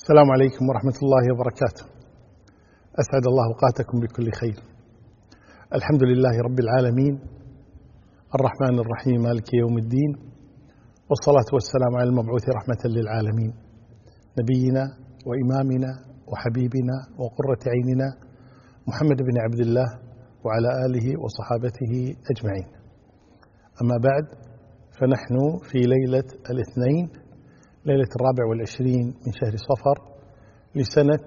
السلام عليكم ورحمة الله وبركاته. أسعد الله أوقاتكم بكل خير. الحمد لله رب العالمين الرحمن الرحيم مالك يوم الدين، والصلاة والسلام على المبعوث رحمة للعالمين نبينا وإمامنا وحبيبنا وقرة عيننا محمد بن عبد الله وعلى آله وصحابته أجمعين. أما بعد، فنحن في ليلة الاثنين، ليلة 24 من شهر صفر لسنة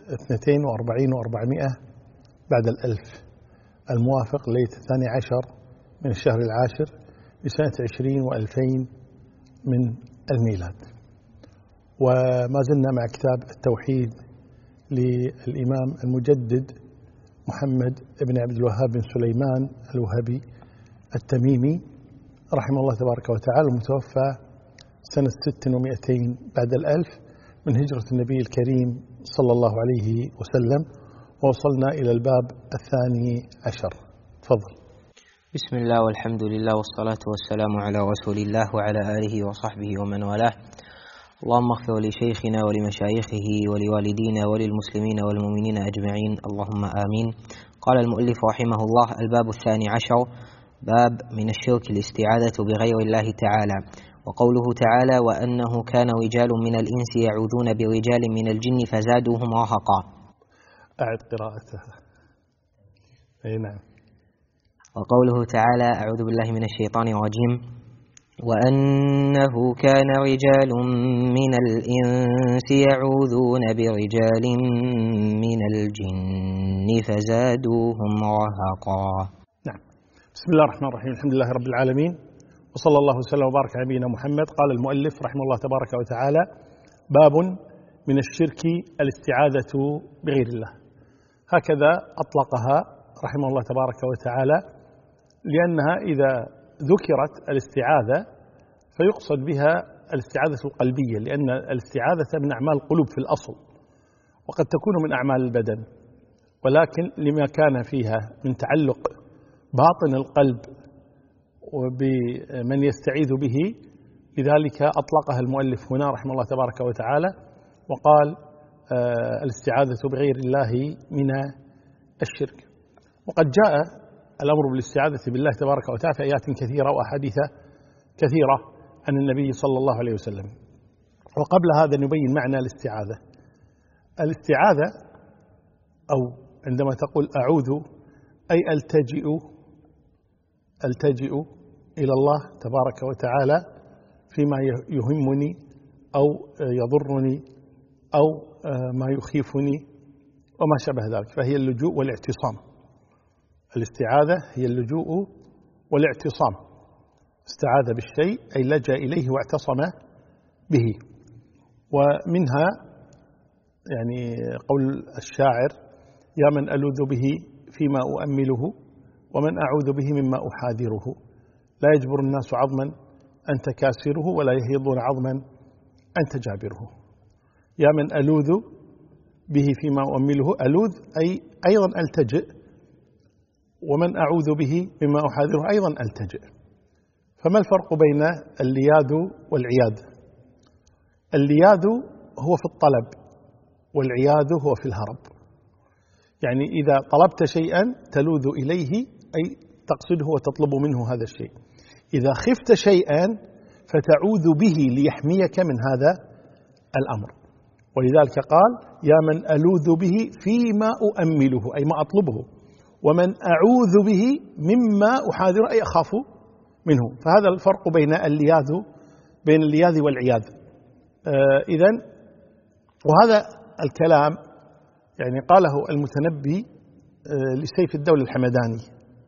42 و400 بعد الألف، الموافق ليلة 12 من الشهر العاشر لسنة 20 و2000 من الميلاد. وما زلنا مع كتاب التوحيد للإمام المجدد محمد بن عبد الوهاب بن سليمان الوهابي التميمي رحمه الله تبارك وتعالى، المتوفى سنة 600 بعد الألف من هجرة النبي الكريم صلى الله عليه وسلم، ووصلنا إلى الباب 12. تفضل. بسم الله والحمد لله والصلاة والسلام على رسول الله وعلى آله وصحبه ومن والاه. اللهم اغفر لشيخنا ولمشايخه ولوالدينا وللمسلمين والمؤمنين أجمعين، اللهم آمين. قال المؤلف رحمه الله: الباب 12، باب من الشرك الاستعاذة بغير الله تعالى. وقوله تعالى: وأنه كان رجال من الإنس يعوذون برجال من الجن فزادوهم رهقا. أعد قراءتها. أي نعم. وقوله تعالى: أعوذ بالله من الشيطان الرجيم: وأنه كان رجال من الإنس يعوذون برجال من الجن فزادوهم رهقا. نعم. بسم الله الرحمن الرحيم، الحمد لله رب العالمين، وصلى الله وسلم وبارك على نبينا محمد. قال المؤلف رحمه الله تبارك وتعالى: باب من الشرك الاستعاذة بغير الله. هكذا أطلقها رحمه الله تبارك وتعالى، لأنها إذا ذكرت الاستعاذة فيقصد بها الاستعاذة القلبية، لأن الاستعاذة من أعمال القلوب في الأصل، وقد تكون من أعمال البدن، ولكن لما كان فيها من تعلق باطن القلب وبمن يستعيذ به، لذلك أطلقها المؤلف هنا رحمه الله تبارك وتعالى، وقال الاستعاذة بغير الله من الشرك. وقد جاء الأمر بالاستعاذة بالله تبارك وتعالى في آيات كثيرة وأحاديث كثيرة عن النبي صلى الله عليه وسلم. وقبل هذا نبين معنى الاستعاذة. الاستعاذة، أو عندما تقول أعوذ أي ألتجئ إلى الله تبارك وتعالى فيما يهمني أو يضرني أو ما يخيفني وما شابه ذلك، فهي اللجوء والاعتصام. الاستعاذة هي اللجوء والاعتصام. استعاذ بالشيء أي لجأ إليه واعتصم به. ومنها يعني قول الشاعر: يا من ألوذ به فيما أؤمله ومن أعوذ به مما أحاذره، لا يجبر الناس عظما أنت كاسره ولا يهيضون عظما أنت جابره. يا من ألوذ به فيما أؤمله، ألوذ أي أيضا ألتجئ، ومن أعوذ به مما أحاذره أيضا ألتجئ. فما الفرق بين اللياذ والعياذ؟ اللياذ هو في الطلب، والعياذ هو في الهرب. يعني إذا طلبت شيئا تلوذ إليه، أي تقصده وتطلب منه هذا الشيء. إذا خفت شيئا فتعوذ به ليحميك من هذا الأمر. ولذلك قال: يا من ألوذ به فيما أؤمله، أي ما أطلبه، ومن أعوذ به مما أحاذره، أي أخاف منه. فهذا الفرق بين اللياذ والعياذ. إذن، وهذا الكلام يعني قاله المتنبي لسيف الدولة الحمداني،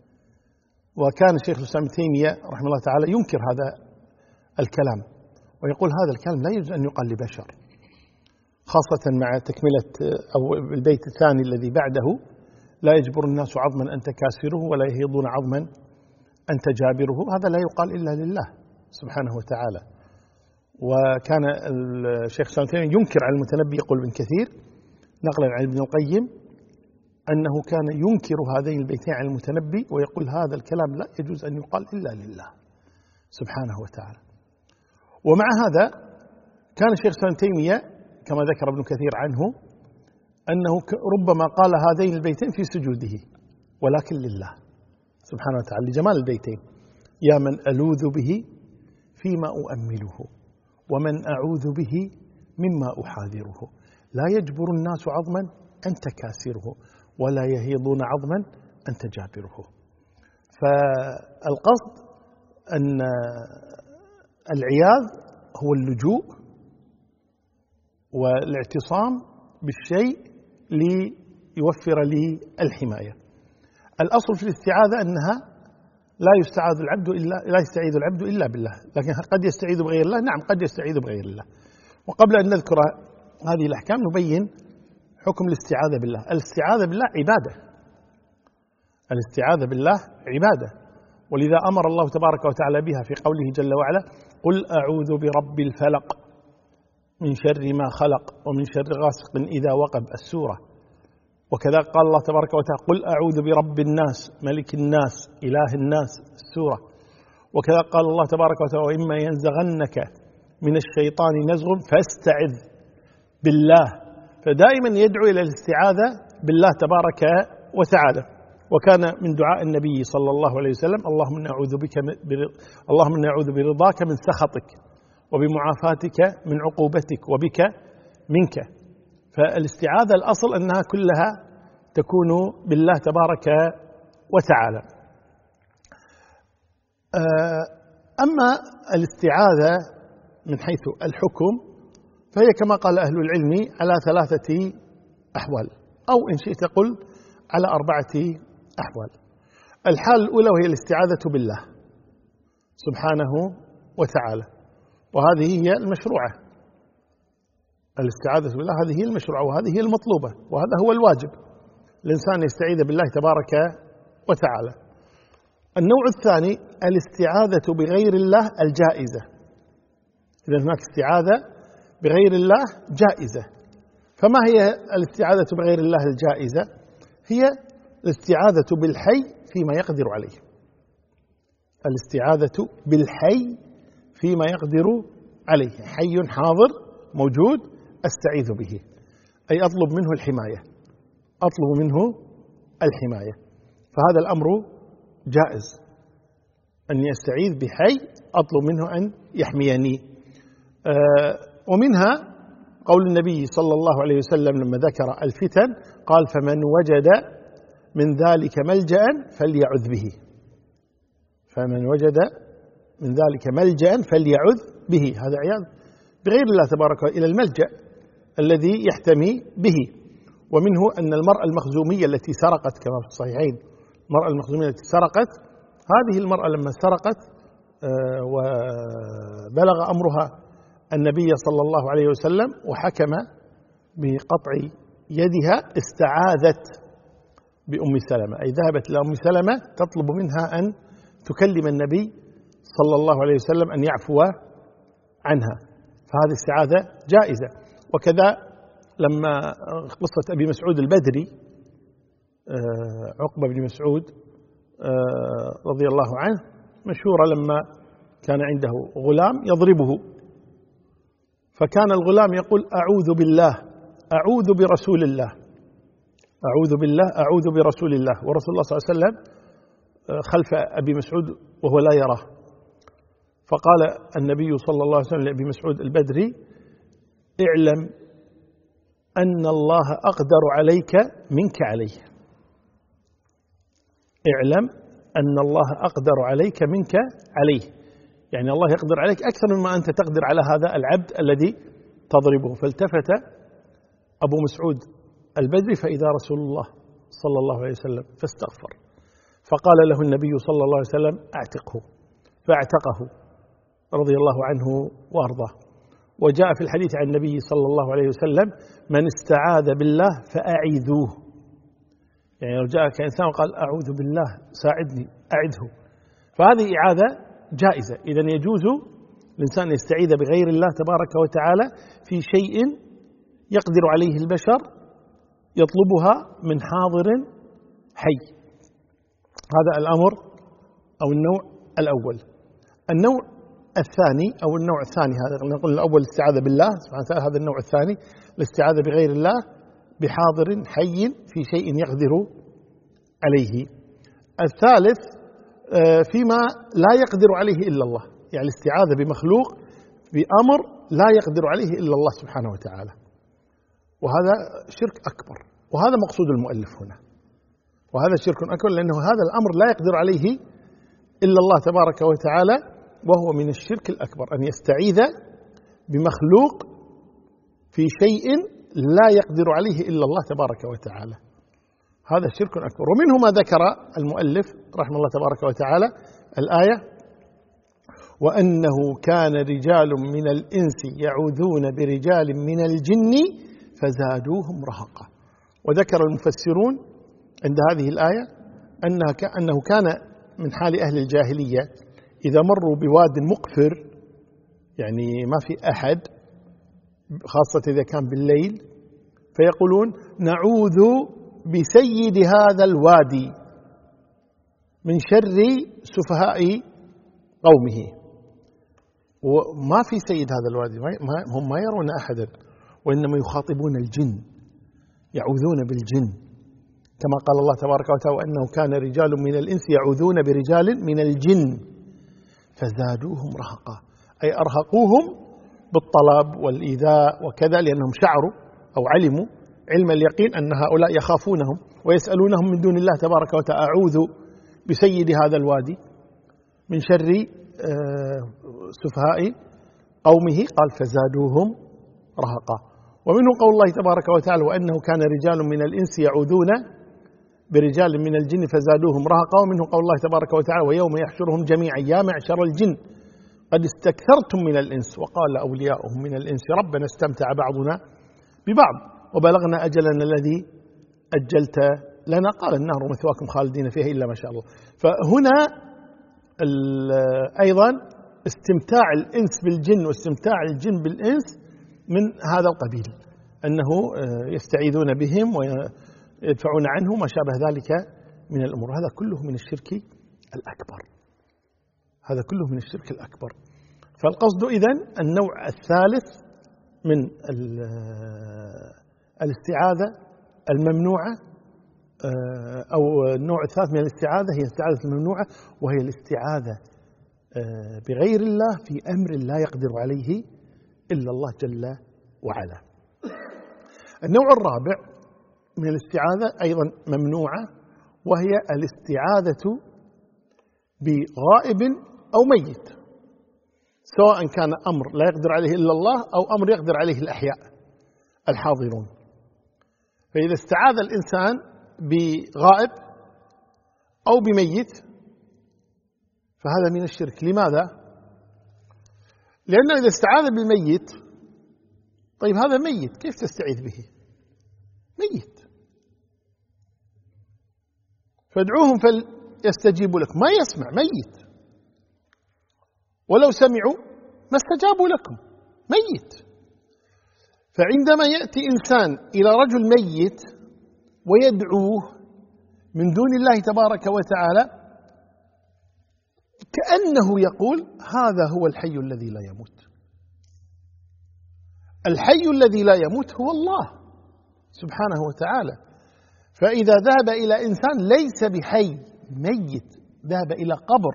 وكان الشيخ الإسلام ابن تيمية رحمه الله تعالى ينكر هذا الكلام، ويقول هذا الكلام لا يجوز أن يقال لبشر، خاصة مع تكملة أو البيت الثاني الذي بعده: لا يجبر الناس عظما أنت كاسره ولا يهيضون عظما أنت جابره. هذا لا يقال إلا لله سبحانه وتعالى. وكان الشيخ الإسلام ابن تيمية ينكر على المتنبي، يقول ابن كثير نقلا عن ابن القيم أنه كان ينكر هذين البيتين عن المتنبي، ويقول هذا الكلام لا يجوز أن يقال إلا لله سبحانه وتعالى. ومع هذا كان الشيخ الإسلام ابن تيمية كما ذكر ابن كثير عنه أنه ربما قال هذين البيتين في سجوده، ولكن لله سبحانه وتعالى لجمال البيتين: يا من ألوذ به فيما أؤمله، ومن أعوذ به مما أحاذره، لا يجبر الناس عظما أنت كاسره، ولا يهيضون عظما أنت جابره. فالقصد أن العياذ هو اللجوء والاعتصام بالشيء ليوفر لي الحماية. الأصل في الاستعاذة أنها لا يستعيذ العبد إلا بالله، لكن قد يستعيذ بغير الله. نعم، قد يستعيذ بغير الله. وقبل أن نذكر هذه الأحكام نبين حكم الاستعاذة بالله. الاستعاذة بالله عبادة، الاستعاذة بالله عبادة، ولذا أمر الله تبارك وتعالى بها في قوله جل وعلا: قل أعوذ برب الفلق من شر ما خلق ومن شر غاسق إذا وقب، السورة. وكذا قال الله تبارك وتعالى: قل أعوذ برب الناس ملك الناس إله الناس، السورة. وكذا قال الله تبارك وتعالى: وإما ينزغنك من الشيطان نزغ فاستعذ بالله. فدائما يدعو إلى الاستعاذة بالله تبارك وتعالى. وكان من دعاء النبي صلى الله عليه وسلم: اللهم إني أعوذ برضاك من سخطك، وبمعافاتك من عقوبتك، وبك منك. فالاستعاذة الأصل أنها كلها تكون بالله تبارك وتعالى. أما الاستعاذة من حيث الحكم فهي كما قال أهل العلم على 3 أحوال، أو إن شئت قل على 4 أحوال. الحال الأولى وهي الاستعاذة بالله سبحانه وتعالى، وهذه هي المشروعة. الاستعاذة بالله هذه هي المشروعة، وهذه هي المطلوبة، وهذا هو الواجب، الإنسان يستعيذ بالله تبارك وتعالى. النوع الثاني الاستعاذة بغير الله الجائزة. إذا هناك استعاذة بغير الله جائزة. فما هي الاستعاذة بغير الله الجائزة؟ هي الاستعاذة بالحي فيما يقدر عليه. الاستعاذة بالحي فيما يقدر عليه، حي حاضر موجود أستعيذ به، أي أطلب منه الحماية، أطلب منه الحماية. فهذا الأمر جائز، أني أستعيذ بحي أطلب منه أن يحميني. ومنها قول النبي صلى الله عليه وسلم لما ذكر الفتن قال: فمن وجد من ذلك ملجأ فليعذ به. فمن وجد من ذلك ملجأ فليعذ به، هذا عياذ بغير الله تبارك إلى الملجأ الذي يحتمي به. ومنه أن المرأة المخزومية التي سرقت كما في الصحيحين، المرأة المخزومية التي سرقت، هذه المرأة لما سرقت وبلغ أمرها النبي صلى الله عليه وسلم وحكم بقطع يدها استعاذت بأم سلمة، أي ذهبت إلى أم سلمة تطلب منها أن تكلم النبي صلى الله عليه وسلم أن يعفو عنها، فهذه استعاذة جائزة. وكذا لما قصة أبي مسعود البدري، عقبة بن مسعود رضي الله عنه مشهورة، لما كان عنده غلام يضربه، فكان الغلام يقول: أعوذ بالله، أعوذ برسول الله، أعوذ بالله، أعوذ برسول الله. ورسول الله صلى الله عليه وسلم خلف أبي مسعود وهو لا يراه، فقال النبي صلى الله عليه وسلم لأبي مسعود البدري: اعلم أن الله أقدر عليك منك عليه. اعلم أن الله أقدر عليك منك عليه، يعني الله يقدر عليك أكثر مما أنت تقدر على هذا العبد الذي تضربه. فالتفت أبو مسعود البدري فإذا رسول الله صلى الله عليه وسلم فاستغفر، فقال له النبي صلى الله عليه وسلم: اعتقه، فاعتقه رضي الله عنه وأرضاه. وجاء في الحديث عن النبي صلى الله عليه وسلم: من استعاذ بالله فأعيذوه، يعني لو جاءك إنسان وقال: أعوذ بالله ساعدني، أعذه. فهذه إعاذة جائزة. إذن يجوز الإنسان يستعيذ بغير الله تبارك وتعالى في شيء يقدر عليه البشر، يطلبها من حاضر حي. هذا الأمر أو النوع الأول. النوع الثاني أو النوع الثاني، هذا نقول الأول الاستعاذة بالله سبحانه وتعالى، هذا النوع الثاني الاستعاذة بغير الله بحاضر حي في شيء يقدر عليه. الثالث فيما لا يقدر عليه إلا الله، يعني الاستعاذة بمخلوق بأمر لا يقدر عليه إلا الله سبحانه وتعالى، وهذا شرك أكبر، وهذا مقصود المؤلف هنا، وهذا شرك أكبر لأنه هذا الأمر لا يقدر عليه إلا الله تبارك وتعالى، وهو من الشرك الأكبر أن يستعيذ بمخلوق في شيء لا يقدر عليه إلا الله تبارك وتعالى، هذا شرك أكبر. ومنه ما ذكر المؤلف رحمه الله تبارك وتعالى الآية: وأنه كان رجال من الإنس يعوذون برجال من الجن فزادوهم رهقا. وذكر المفسرون عند هذه الآية أنه كان من حال أهل الجاهلية إذا مروا بواد مقفر، يعني ما في أحد، خاصة إذا كان بالليل، فيقولون: نعوذ بسيد هذا الوادي من شر سفهاء قومه. وما في سيد هذا الوادي، هم ما يرون أحدا، وإنما يخاطبون الجن، يعوذون بالجن، كما قال الله تبارك وتعالى: وأنه كان رجال من الإنس يعوذون برجال من الجن فزادوهم رهقا، أي أرهقوهم بالطلب والإيذاء وكذا، لأنهم شعروا أو علموا علم اليقين أن هؤلاء يخافونهم ويسألونهم من دون الله تبارك وتعالى: أعوذ بسيد هذا الوادي من شر سفهاء قومه، قال: فزادوهم رهقا. ومنه قول الله تبارك وتعالى: وأنه كان رجال من الإنس يعوذون برجال من الجن فزادوهم رهقا. ومنه قول الله تبارك وتعالى: ويوم يحشرهم جميعا يا معشر الجن قد استكثرتم من الإنس وقال أولياؤهم من الإنس ربنا استمتع بعضنا ببعض وبلغنا أجلنا الذي أجلت لنا قال النار مثواكم خالدين فيها إلا ما شاء الله. فهنا أيضا استمتاع الإنس بالجن واستمتاع الجن بالإنس من هذا القبيل، أنه يستعيذون بهم ويدفعون عنه ما شابه ذلك من الأمور. هذا كله من الشرك الأكبر، هذا كله من الشرك الأكبر. فالقصد إذن النوع الثالث من الاستعاذة الممنوعة، أو النوع الثالث من الاستعاذة هي الاستعاذة الممنوعة، وهي الاستعاذة بغير الله في أمر لا يقدر عليه إلا الله جل وعلا. النوع الرابع من الاستعاذة أيضا ممنوعة، وهي الاستعاذة بغائب أو ميت، سواء كان أمر لا يقدر عليه إلا الله أو أمر يقدر عليه الأحياء الحاضرون. فإذا استعاذ الإنسان بغائب أو بميت فهذا من الشرك. لماذا؟ لأنه إذا استعاذ بالميت، طيب هذا ميت كيف تستعيذ به؟ ميت، فادعوهم فليستجيبوا لك، ما يسمع، ميت، ولو سمعوا ما استجابوا لكم، ميت. فعندما يأتي إنسان إلى رجل ميت ويدعوه من دون الله تبارك وتعالى كأنه يقول هذا هو الحي الذي لا يموت. الحي الذي لا يموت هو الله سبحانه وتعالى. فإذا ذهب إلى إنسان ليس بحي، ميت، ذهب إلى قبر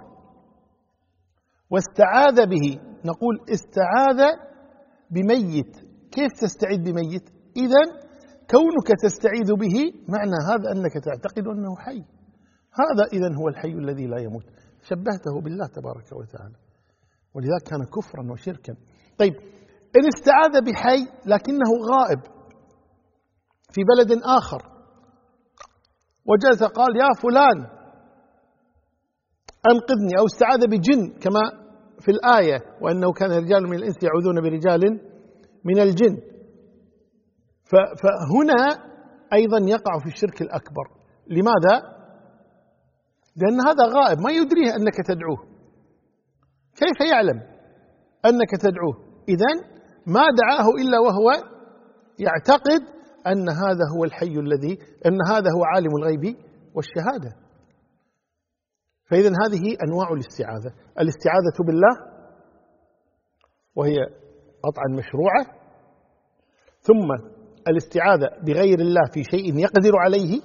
واستعاذ به، نقول استعاذ بميت. كيف تستعيذ بميت؟ إذن كونك تستعيذ به معنى هذا أنك تعتقد أنه حي، هذا إذن هو الحي الذي لا يموت، شبهته بالله تبارك وتعالى، ولذلك كان كفرا وشركا. طيب إن استعاذ بحي لكنه غائب في بلد آخر وجلس قال يا فلان أنقذني، أو استعاذ بجن كما في الآية وأنه كان رجال من الإنس يعوذون برجال من الجن، فهنا أيضا يقع في الشرك الأكبر. لماذا؟ لأن هذا غائب ما يدريه أنك تدعوه، كيف يعلم أنك تدعوه؟ إذن ما دعاه إلا وهو يعتقد أن هذا هو الحي الذي، أن هذا هو عالم الغيب والشهادة. فإذن هذه أنواع الاستعاذة: الاستعاذة بالله وهي قطعا مشروعة، ثم الاستعاذة بغير الله في شيء يقدر عليه،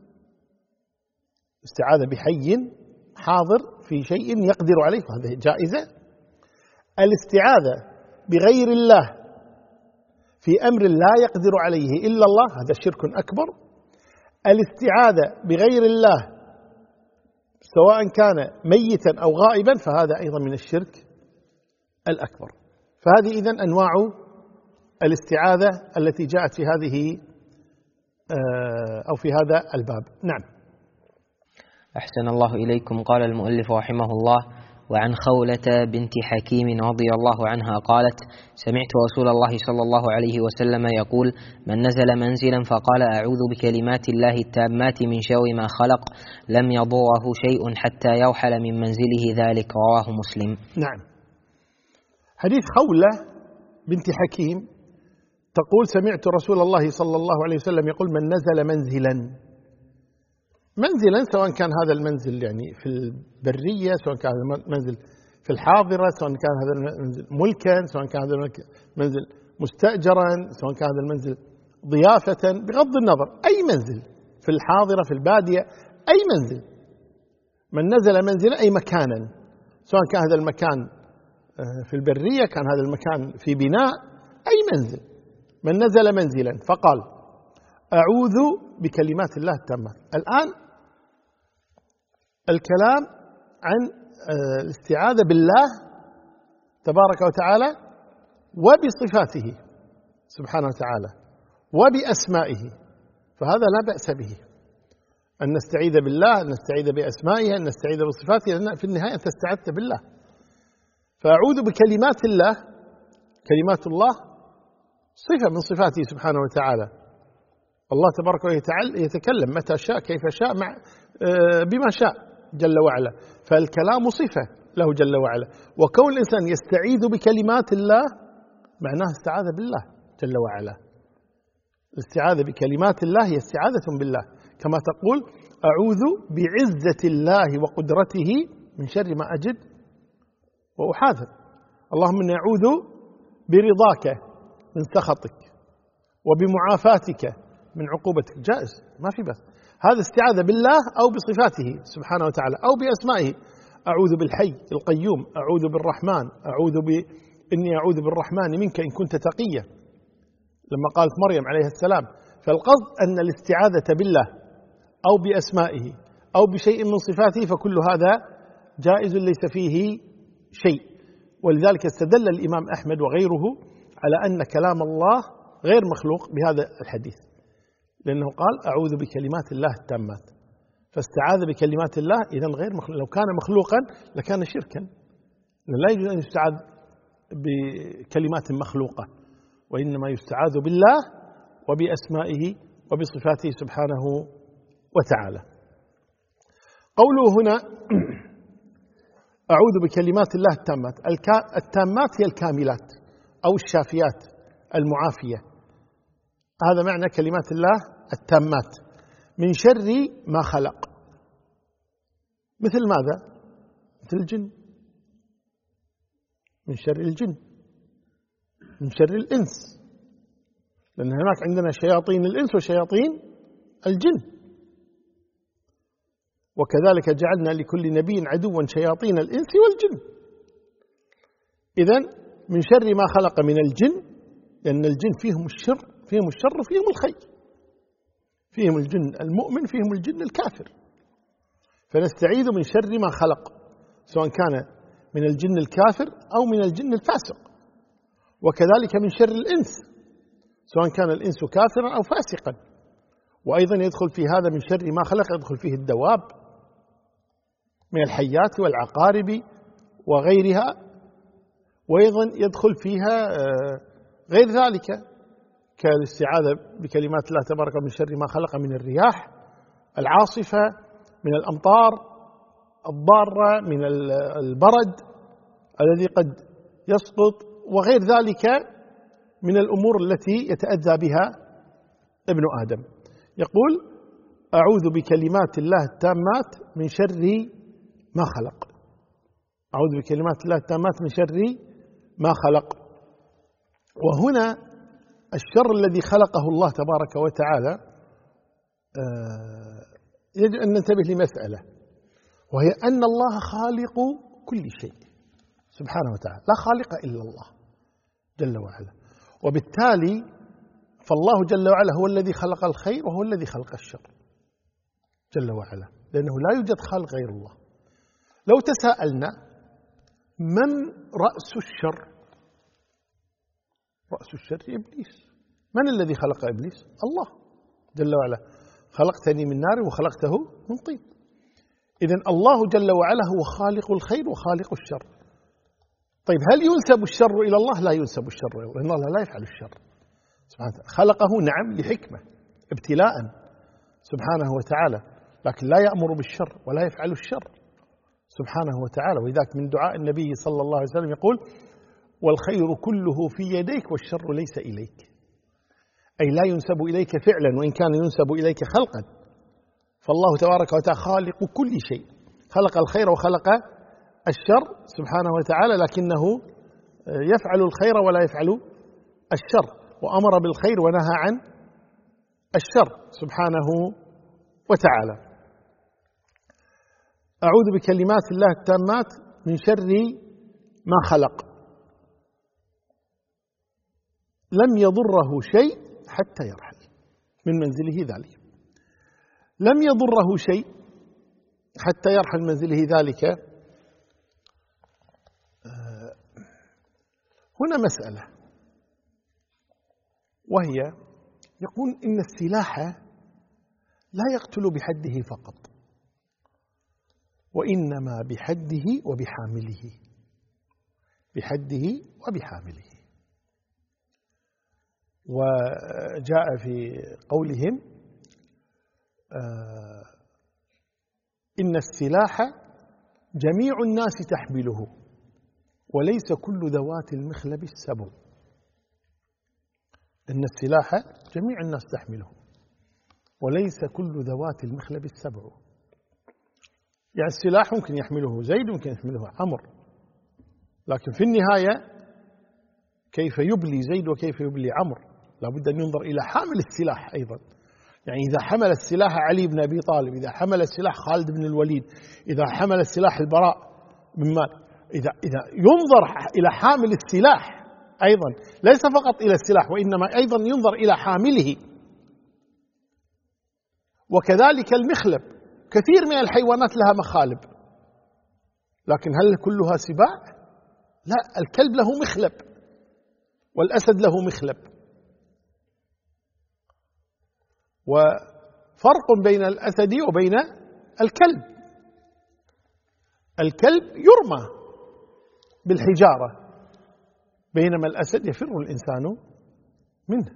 استعاذة بحي حاضر في شيء يقدر عليه وهذه جائزة. الاستعاذة بغير الله في أمر لا يقدر عليه إلا الله هذا شرك أكبر. الاستعاذة بغير الله سواء كان ميتا أو غائبا فهذا أيضا من الشرك الأكبر. فهذه إذن أنواع الاستعاذة التي جاءت في هذه أو في هذا الباب. نعم. أحسن الله إليكم. قال المؤلف رحمه الله: وعن خولة بنت حكيم رضي الله عنها قالت: سمعت رسول الله صلى الله عليه وسلم يقول: من نزل منزلا فقال أعوذ بكلمات الله التامات من شر ما خلق لم يضره شيء حتى يرحل من منزله ذلك. رواه مسلم. نعم. حديث خولة بنت حكيم تقول: سمعت رسول الله صلى الله عليه وسلم يقول: من نزل منزلا سواء كان هذا المنزل يعني في البرية، سواء كان هذا المنزل في الحاضرة، سواء كان هذا المنزل ملكا، سواء كان هذا المنزل مستأجرا، سواء كان هذا المنزل ضيافة، بغض النظر أي منزل في الحاضرة في البادية أي منزل، من نزل منزلا أي مكانا، سواء كان هذا المكان في البرية، كان هذا المكان في بناء، أي منزل، من نزل منزلا فقال أعوذ بكلمات الله التامات. الآن الكلام عن الاستعاذة بالله تبارك وتعالى وبصفاته سبحانه وتعالى وبأسمائه، فهذا لا بأس به أن نستعيذ بالله، أن نستعيذ بأسمائه، أن نستعيذ بصفاته، لأن في النهاية أنت استعذت بالله. فأعوذ بكلمات الله، كلمات الله صفة من صفاته سبحانه وتعالى. الله تبارك وتعالى يتكلم متى شاء كيف شاء بما شاء جل وعلا، فالكلام صفة له جل وعلا، وكون الإنسان يستعيذ بكلمات الله معناه استعاذ بالله جل وعلا. الاستعاذة بكلمات الله هي استعاذة بالله، كما تقول أعوذ بعزة الله وقدرته من شر ما أجد وأحاذر. اللهم إني أعوذ برضاك من سخطك وبمعافاتك من عقوبتك. جائز، ما في بس. هذا استعاذة بالله أو بصفاته سبحانه وتعالى أو بأسمائه. أعوذ بالحي القيوم، أعوذ بالرحمن، إني أعوذ بالرحمن منك إن كنت تقيا، لما قالت مريم عليه السلام. فالقصد أن الاستعاذة بالله أو بأسمائه أو بشيء من صفاته فكل هذا جائز ليس فيه شيء. ولذلك استدل الإمام أحمد وغيره على أن كلام الله غير مخلوق بهذا الحديث، لأنه قال أعوذ بكلمات الله التامات، فاستعاذ بكلمات الله إذن غير مخلوق. لو كان مخلوقا لكان شركا، لا يجوز أن يستعاذ بكلمات مخلوقة، وإنما يستعاذ بالله وبأسمائه وبصفاته سبحانه وتعالى. قوله هنا أعوذ بكلمات الله التامات، التامات هي الكاملات أو الشافيات المعافية، هذا معنى كلمات الله التامات من شر ما خلق. مثل ماذا؟ مثل الجن، من شر الجن، من شر الإنس، لأن هناك عندنا شياطين الإنس وشياطين الجن، وكذلك جعلنا لكل نبي عدوا شياطين الإنس والجن. إذن من شر ما خلق من الجن، لأن الجن فيهم الشر وفيهم الخير، فيهم الجن المؤمن فيهم الجن الكافر، فنستعيذ من شر ما خلق سواء كان من الجن الكافر أو من الجن الفاسق، وكذلك من شر الإنس سواء كان الإنس كافرا أو فاسقا. وأيضا يدخل في هذا من شر ما خلق يدخل فيه الدواب من الحيات والعقارب وغيرها، وأيضا يدخل فيها غير ذلك كالاستعاذة بكلمات الله تبارك من شر ما خلق من الرياح العاصفة، من الأمطار الضارة، من البرد الذي قد يسقط، وغير ذلك من الأمور التي يتأذى بها ابن آدم. يقول أعوذ بكلمات الله التامات من شر ما خلق، أعوذ بكلمات الله التامات من شر ما خلق. وهنا الشر الذي خلقه الله تبارك وتعالى يجب أن ننتبه لمسألة، وهي أن الله خالق كل شيء سبحانه وتعالى، لا خالق إلا الله جل وعلا. وبالتالي فالله جل وعلا هو الذي خلق الخير وهو الذي خلق الشر جل وعلا، لأنه لا يوجد خالق غير الله. لو تساءلنا من رأس الشر؟ رأس الشر إبليس. من الذي خلق إبليس؟ الله جل وعلا. خلقتني من نار وخلقته من طين. إذن الله جل وعلا هو خالق الخير وخالق الشر. طيب هل ينسب الشر إلى الله؟ لا ينسب الشر إلى الله، لأن الله لا يفعل الشر سبحانه وتعالى. خلقه نعم لحكمة ابتلاء سبحانه وتعالى، لكن لا يأمر بالشر ولا يفعل الشر سبحانه وتعالى. وذاك من دعاء النبي صلى الله عليه وسلم يقول: والخير كله في يديك والشر ليس إليك، أي لا ينسب إليك فعلا وإن كان ينسب إليك خلقا. فالله تبارك وتعالى خالق كل شيء، خلق الخير وخلق الشر سبحانه وتعالى، لكنه يفعل الخير ولا يفعل الشر، وأمر بالخير ونهى عن الشر سبحانه وتعالى. أعوذ بكلمات الله التامات من شر ما خلق، لم يضره شيء حتى يرحل من منزله ذلك. لم يضره شيء حتى يرحل منزله ذلك. هنا مسألة، وهي يقول إن السلاح لا يقتل بحده فقط، وإنما بحده وبحامله، بحده وبحامله. وجاء في قولهم: إن السلاح جميع الناس تحمله وليس كل ذوات المخلب السبع. إن السلاح جميع الناس تحمله وليس كل ذوات المخلب السبع. يعني السلاح ممكن يحمله زيد ممكن يحمله عمرو، لكن في النهاية كيف يبلي زيد وكيف يبلي عمرو لابد أن ينظر إلى حامل السلاح أيضا. يعني إذا حمل السلاح علي بن أبي طالب، إذا حمل السلاح خالد بن الوليد، إذا حمل السلاح البراء بن مالك، إذا ينظر إلى حامل السلاح أيضا، ليس فقط إلى السلاح وإنما أيضا ينظر إلى حامله. وكذلك المخلب، كثير من الحيوانات لها مخالب، لكن هل كلها سباع؟ لا، الكلب له مخلب والأسد له مخلب. وفرق بين الأسد وبين الكلب: الكلب يرمى بالحجارة، بينما الأسد يفر الإنسان منه.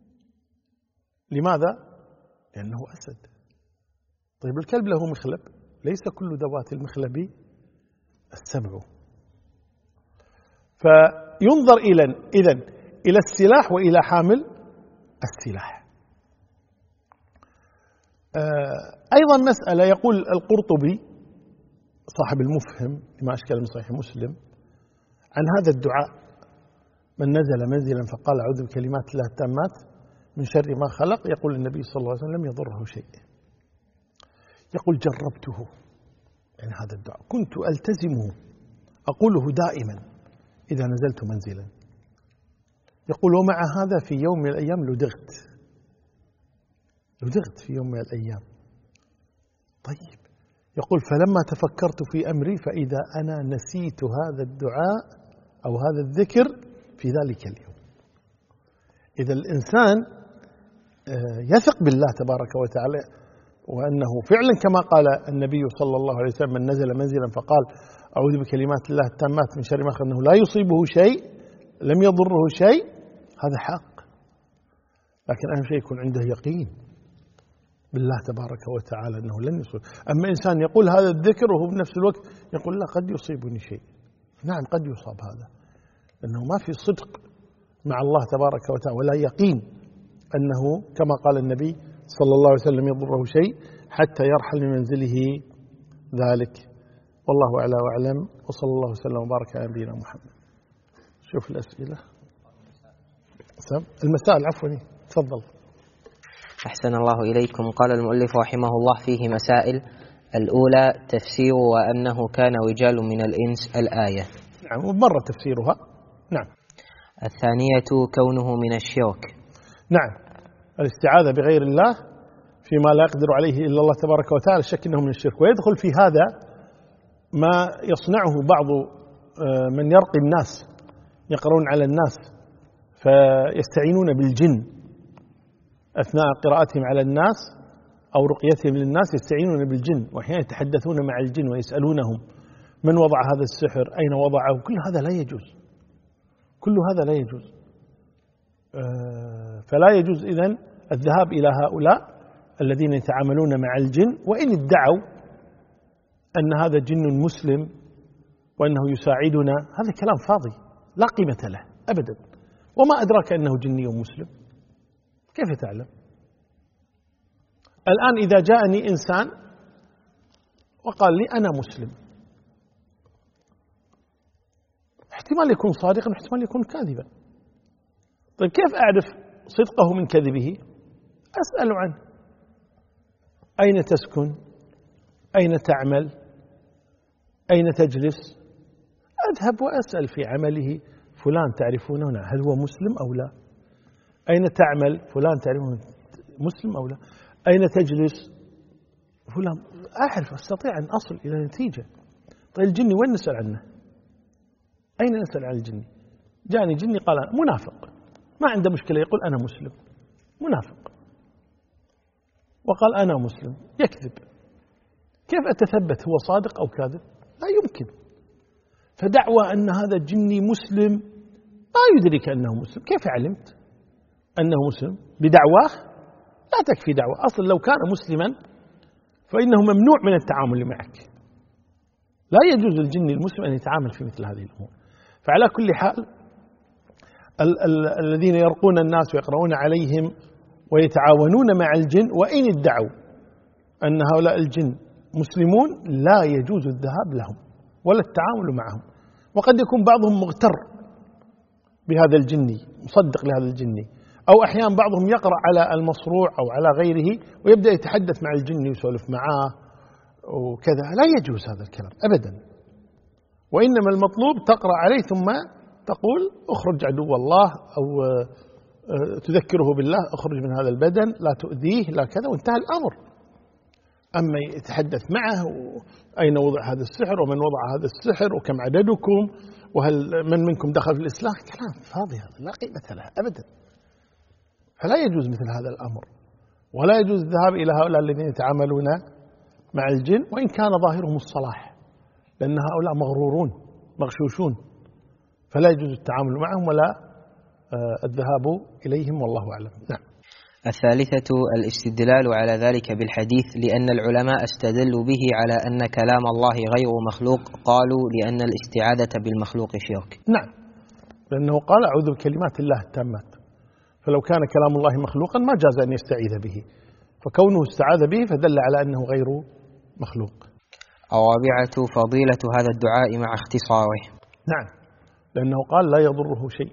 لماذا؟ لأنه أسد. طيب الكلب له مخلب، ليس كل ذوات المخلب السبع. فينظر إذن إلى السلاح وإلى حامل السلاح. أيضا مسألة، يقول القرطبي صاحب المفهم لما أشكال من صحيح مسلم عن هذا الدعاء: من نزل منزلا فقال أعوذ بكلمات الله التامات من شر ما خلق، يقول النبي صلى الله عليه وسلم: لم يضره شيء. يقول: جربته، يعني هذا الدعاء كنت ألتزمه أقوله دائما إذا نزلت منزلا. يقول: ومع هذا في يوم من الأيام لدغت في يوم من الأيام. طيب، يقول: فلما تفكرت في أمري فإذا أنا نسيت هذا الدعاء أو هذا الذكر في ذلك اليوم. إذا الإنسان يثق بالله تبارك وتعالى، وأنه فعلا كما قال النبي صلى الله عليه وسلم: من نزل منزلا فقال أعوذ بكلمات الله التامات من شر ما خلق، أنه لا يصيبه شيء، لم يضره شيء، هذا حق. لكن أهم شيء يكون عنده يقين بالله تبارك وتعالى أنه لن يصيب. أما إنسان يقول هذا الذكر وهو بنفس الوقت يقول: لا، قد يصيبني شيء. نعم، قد يصاب هذا، لأنه ما في صدق مع الله تبارك وتعالى ولا يقين أنه كما قال النبي صلى الله عليه وسلم: يضره شيء حتى يرحل من منزله ذلك. والله أعلى وأعلم، وصلى الله وسلم وبارك على نبينا محمد. شوف الأسئلة. المسائل عفوا تفضل. أحسن الله إليكم. قال المؤلف رحمه الله فيه مسائل. الأولى تفسير وأنه كان رجال من الإنس الآية. نعم ومر تفسيرها. نعم. الثانية كونه من الشرك. نعم الاستعاذة بغير الله فيما لا يقدر عليه إلا الله تبارك وتعالى شك أنه من الشرك. ويدخل في هذا ما يصنعه بعض من يرقي الناس، يقرؤون على الناس فيستعينون بالجن أثناء قراءتهم على الناس أو رقيتهم للناس، يستعينون بالجن وأحيانا يتحدثون مع الجن ويسألونهم من وضع هذا السحر، أين وضعه. كل هذا لا يجوز، كل هذا لا يجوز. فلا يجوز إذن الذهاب إلى هؤلاء الذين يتعاملون مع الجن، وإن ادعوا أن هذا جن مسلم وأنه يساعدنا، هذا كلام فاضي لا قيمة له أبدا. وما أدراك أنه جني مسلم؟ كيف تعلم؟ الآن إذا جاءني إنسان وقال لي أنا مسلم، احتمال يكون صادقا واحتمال يكون كاذبا. طيب كيف أعرف صدقه من كذبه؟ أسأل عنه، أين تسكن؟ أين تعمل؟ أين تجلس؟ أذهب وأسأل في عمله، فلان تعرفونه؟ هل هو مسلم أو لا؟ أين تعمل؟ فلان تعرفونه مسلم أو لا؟ أين تجلس؟ فلان. أعرف، أستطيع أن أصل إلى نتيجة. طيب الجني وين نسأل عنه؟ أين نسأل عن الجني؟ جاءني جني قال منافق، ما عنده مشكلة يقول أنا مسلم، منافق وقال أنا مسلم، يكذب. كيف أتثبت هو صادق أو كاذب؟ لا يمكن. فدعوى أن هذا الجني مسلم ما يدرك أنه مسلم. كيف علمت أنه مسلم؟ بدعواه؟ لا تكفي دعوة. أصلا لو كان مسلما فإنه ممنوع من التعامل معك. لا يجوز للجن المسلم أن يتعامل في مثل هذه الأمور. فعلى كل حال الذين يرقون الناس ويقرؤون عليهم ويتعاونون مع الجن، وإن ادعوا أن هؤلاء الجن مسلمون، لا يجوز الذهاب لهم ولا التعامل معهم. وقد يكون بعضهم مغتر بهذا الجني، مصدق لهذا الجني، أو أحيانا بعضهم يقرأ على المصروع أو على غيره ويبدأ يتحدث مع الجن ويسولف معاه وكذا. لا يجوز هذا الكلام أبدا. وإنما المطلوب تقرأ عليه ثم تقول اخرج عدو الله، أو تذكره بالله اخرج من هذا البدن، لا تؤذيه، لا كذا، وانتهى الأمر. أما يتحدث معه أين وضع هذا السحر ومن وضع هذا السحر وكم عددكم وهل من منكم دخل في الإسلام، كلام فاضي هذا لا قيمة له أبدا. فلا يجوز مثل هذا الأمر، ولا يجوز الذهاب إلى هؤلاء الذين يتعاملون مع الجن وإن كان ظاهرهم الصلاح، لأن هؤلاء مغرورون مغشوشون، فلا يجوز التعامل معهم ولا الذهاب إليهم، والله أعلم. نعم. الثالثة الاستدلال على ذلك بالحديث، لأن العلماء استدلوا به على أن كلام الله غير مخلوق، قالوا لأن الاستعاذة بالمخلوق شرك. نعم، لأنه قال أعوذ بكلمات الله التامات، فلو كان كلام الله مخلوقا ما جاز أن يستعيذ به، فكونه استعاذ به فدل على أنه غير مخلوق. الرابعة فضيلة هذا الدعاء مع اختصاره. نعم، لأنه قال لا يضره شيء،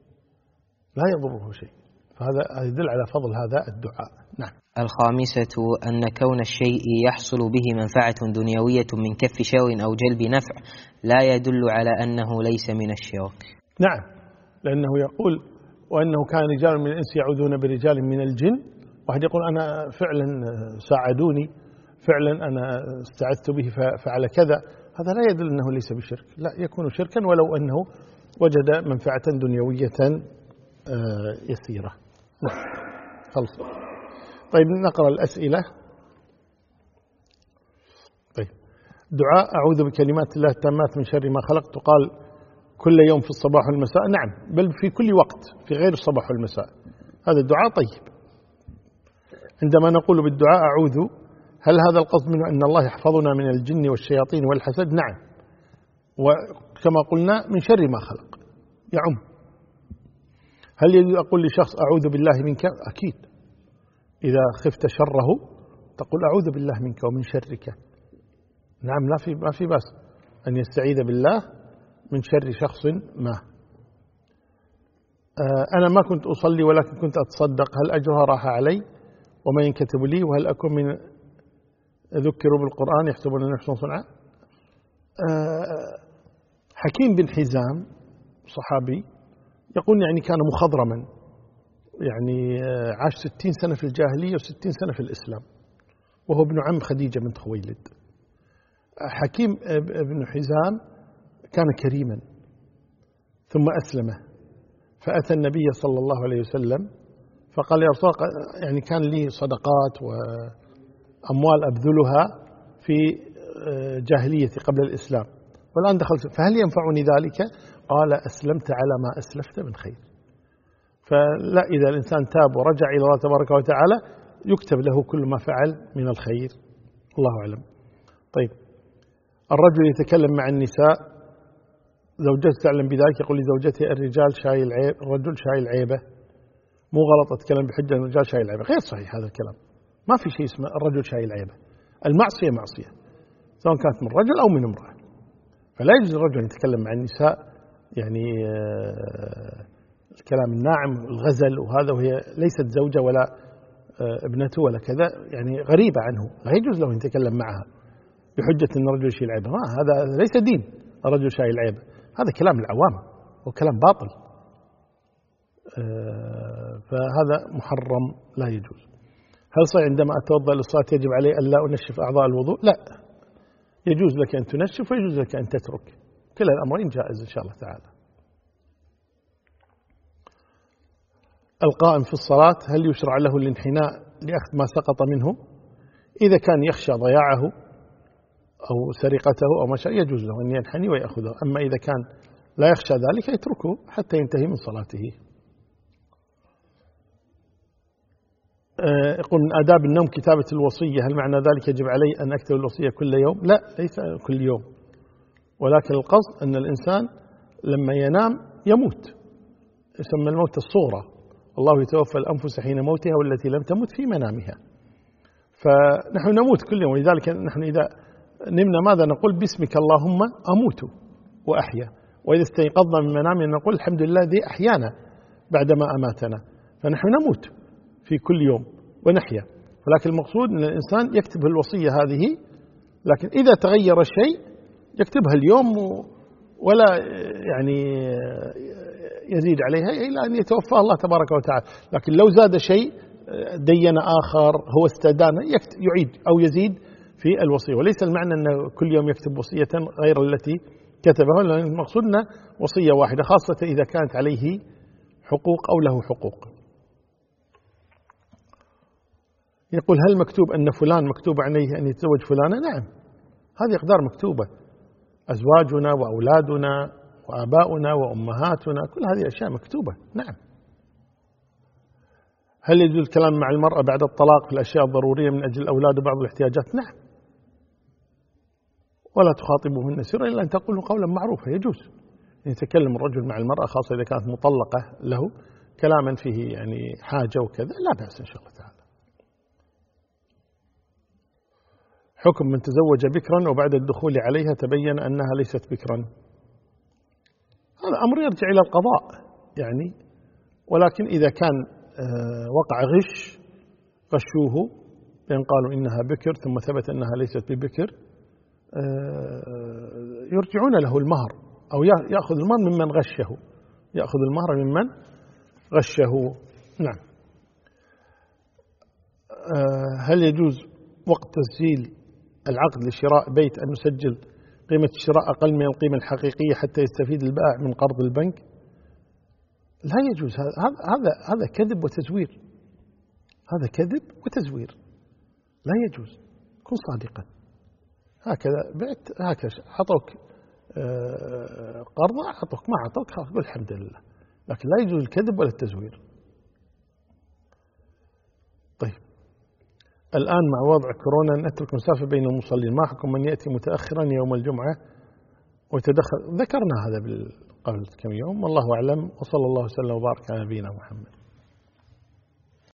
لا يضره شيء، فهذا يدل على فضل هذا الدعاء. نعم. الخامسة أن كون الشيء يحصل به منفعة دنيوية من كف شر أو جلب نفع لا يدل على أنه ليس من الشرك. نعم، لأنه يقول وأنه كان رجال من الإنس يعوذون برجال من الجن، واحد يقول أنا فعلا ساعدوني، فعلا أنا استعذت به فعل كذا، هذا لا يدل أنه ليس بشرك، لا يكون شركا ولو أنه وجد منفعة دنيوية يسيرة. نعم. خلص. طيب نقرأ الأسئلة. طيب دعاء أعوذ بكلمات الله التامات من شر ما خلق تقال كل يوم في الصباح والمساء؟ نعم، بل في كل وقت في غير الصباح والمساء، هذا الدعاء طيب. عندما نقول بالدعاء أعوذ، هل هذا القصد منه أن الله يحفظنا من الجن والشياطين والحسد؟ نعم، وكما قلنا من شر ما خلق يعم. هل يجوز أقول لشخص أعوذ بالله منك؟ أكيد، إذا خفت شره تقول أعوذ بالله منك ومن شرك. نعم، ما في بأس أن يستعيذ بالله من شر شخص ما. أنا ما كنت أصلي ولكن كنت أتصدق، هل أجرها راح علي وما ينكتب لي؟ وهل أكون من ذكروا بالقرآن يحسبون أن يحسنون صنعا؟ حكيم بن حزام صحابي يقول يعني كان مخضرما، يعني عاش 60 سنة في الجاهلية و60 سنة في الإسلام، وهو ابن عم خديجة بنت خويلد. حكيم بن حزام كان كريما ثم أسلمه، فأتى النبي صلى الله عليه وسلم فقال يا رسول الله يعني كان لي صدقات وأموال أبذلها في جاهليتي قبل الإسلام والآن دخلت، فهل ينفعني ذلك؟ قال أسلمت على ما أسلفت من خير. فلا، إذا الإنسان تاب ورجع إلى الله تبارك وتعالى يكتب له كل ما فعل من الخير. الله أعلم. طيب، الرجل يتكلم مع النساء، زوجته تعلم بذلك، يقول لزوجته الرجال شايل عيب، الرجل شايل عيبه. مو غلط أتكلم بحجة أن الرجال شايل عيبه، غير صحيح هذا الكلام. ما في شيء اسمه الرجل شايل عيبه. المعصية معصية سواء كانت من رجل أو من امرأة، فلا يجوز الرجل يتكلم مع النساء يعني الكلام الناعم الغزل وهذا، وهي ليست زوجة ولا ابنته ولا كذا، يعني غريبة عنه، لا يجوز له أن يتكلم معها بحجة أن الرجل يشيل عيبه. هذا ليس دين، الرجل شايل عيبه، هذا كلام العوام وكلام باطل، فهذا محرم لا يجوز. هل صحيح عندما أتوضأ للصلاة يجب علي أن لا أنشف أعضاء الوضوء؟ لا، يجوز لك أن تنشف ويجوز لك أن تترك، كلا الأمرين جائز إن شاء الله تعالى. القائم في الصلاة هل يشرع له الانحناء لأخذ ما سقط منه؟ إذا كان يخشى ضياعه أو سرقته أو ما شاء يجوز له أن ينحني ويأخذه، أما إذا كان لا يخشى ذلك يتركه حتى ينتهي من صلاته. يقول من آداب النوم كتابة الوصية، هل معنى ذلك يجب علي أن أكتب الوصية كل يوم؟ لا، ليس كل يوم، ولكن القصد أن الإنسان لما ينام يموت، يسمى الموت الصغرى، الله يتوفى الأنفس حين موتها والتي لم تمت في منامها، فنحن نموت كل يوم، ولذلك نحن إذا نمنا ماذا نقول؟ باسمك اللهم أموت وأحيا، وإذا استيقظنا من منامنا نقول الحمد لله الذي أحيانا بعدما أماتنا، فنحن نموت في كل يوم ونحيا، ولكن المقصود أن الإنسان يكتب الوصية هذه، لكن إذا تغير الشيء يكتبها اليوم ولا يعني يزيد عليها إلى أن يتوفى الله تبارك وتعالى. لكن لو زاد شيء دين آخر هو استدان يعيد أو يزيد في الوصية، وليس المعنى أن كل يوم يكتب وصية غير التي كتبها، لأن المقصود أن وصية واحدة، خاصة إذا كانت عليه حقوق أو له حقوق. يقول هل مكتوب أن فلان مكتوب عليه أن يتزوج فلانة؟ نعم، هذه أقدار مكتوبة، أزواجنا وأولادنا وآباؤنا وأمهاتنا كل هذه أشياء مكتوبة. نعم. هل يجوز الكلام مع المرأة بعد الطلاق في الأشياء الضرورية من أجل الأولاد وبعض الاحتياجات؟ نعم. ولا تخاطبوهن سرا إلا أن تقولوا قولا معروفا، يجوز أن يتكلم الرجل مع المرأة خاصة إذا كانت مطلقة له كلاما فيه يعني حاجة وكذا، لا بأس إن شاء الله تعالى. حكم من تزوج بكرا وبعد الدخول عليها تبين أنها ليست بكرا، هذا أمر يرجع إلى القضاء يعني، ولكن إذا كان وقع غشوه بأن قالوا إنها بكر ثم ثبت أنها ليست ببكر، يرجعون له المهر أو يأخذ المهر ممن غشه، يأخذ المهر ممن غشه. نعم. هل يجوز وقت تسجيل العقد لشراء بيت أن نسجل قيمة الشراء أقل من القيمة الحقيقية حتى يستفيد البائع من قرض البنك؟ لا يجوز، هذا كذب وتزوير، هذا كذب وتزوير، لا يجوز. كن صادقا، هكذا بعت هكذا، أعطوك قرض أعطوك، ما أعطوك خلاص قل الحمد لله، لكن لا يجوز الكذب ولا التزوير. طيب، الآن مع وضع كورونا نترك مسافة بين المصلين، ما حكم من يأتي متأخرا يوم الجمعة وتدخل؟ ذكرنا هذا قبل كم يوم، والله أعلم، وصلى الله وسلم وبارك على نبينا محمد.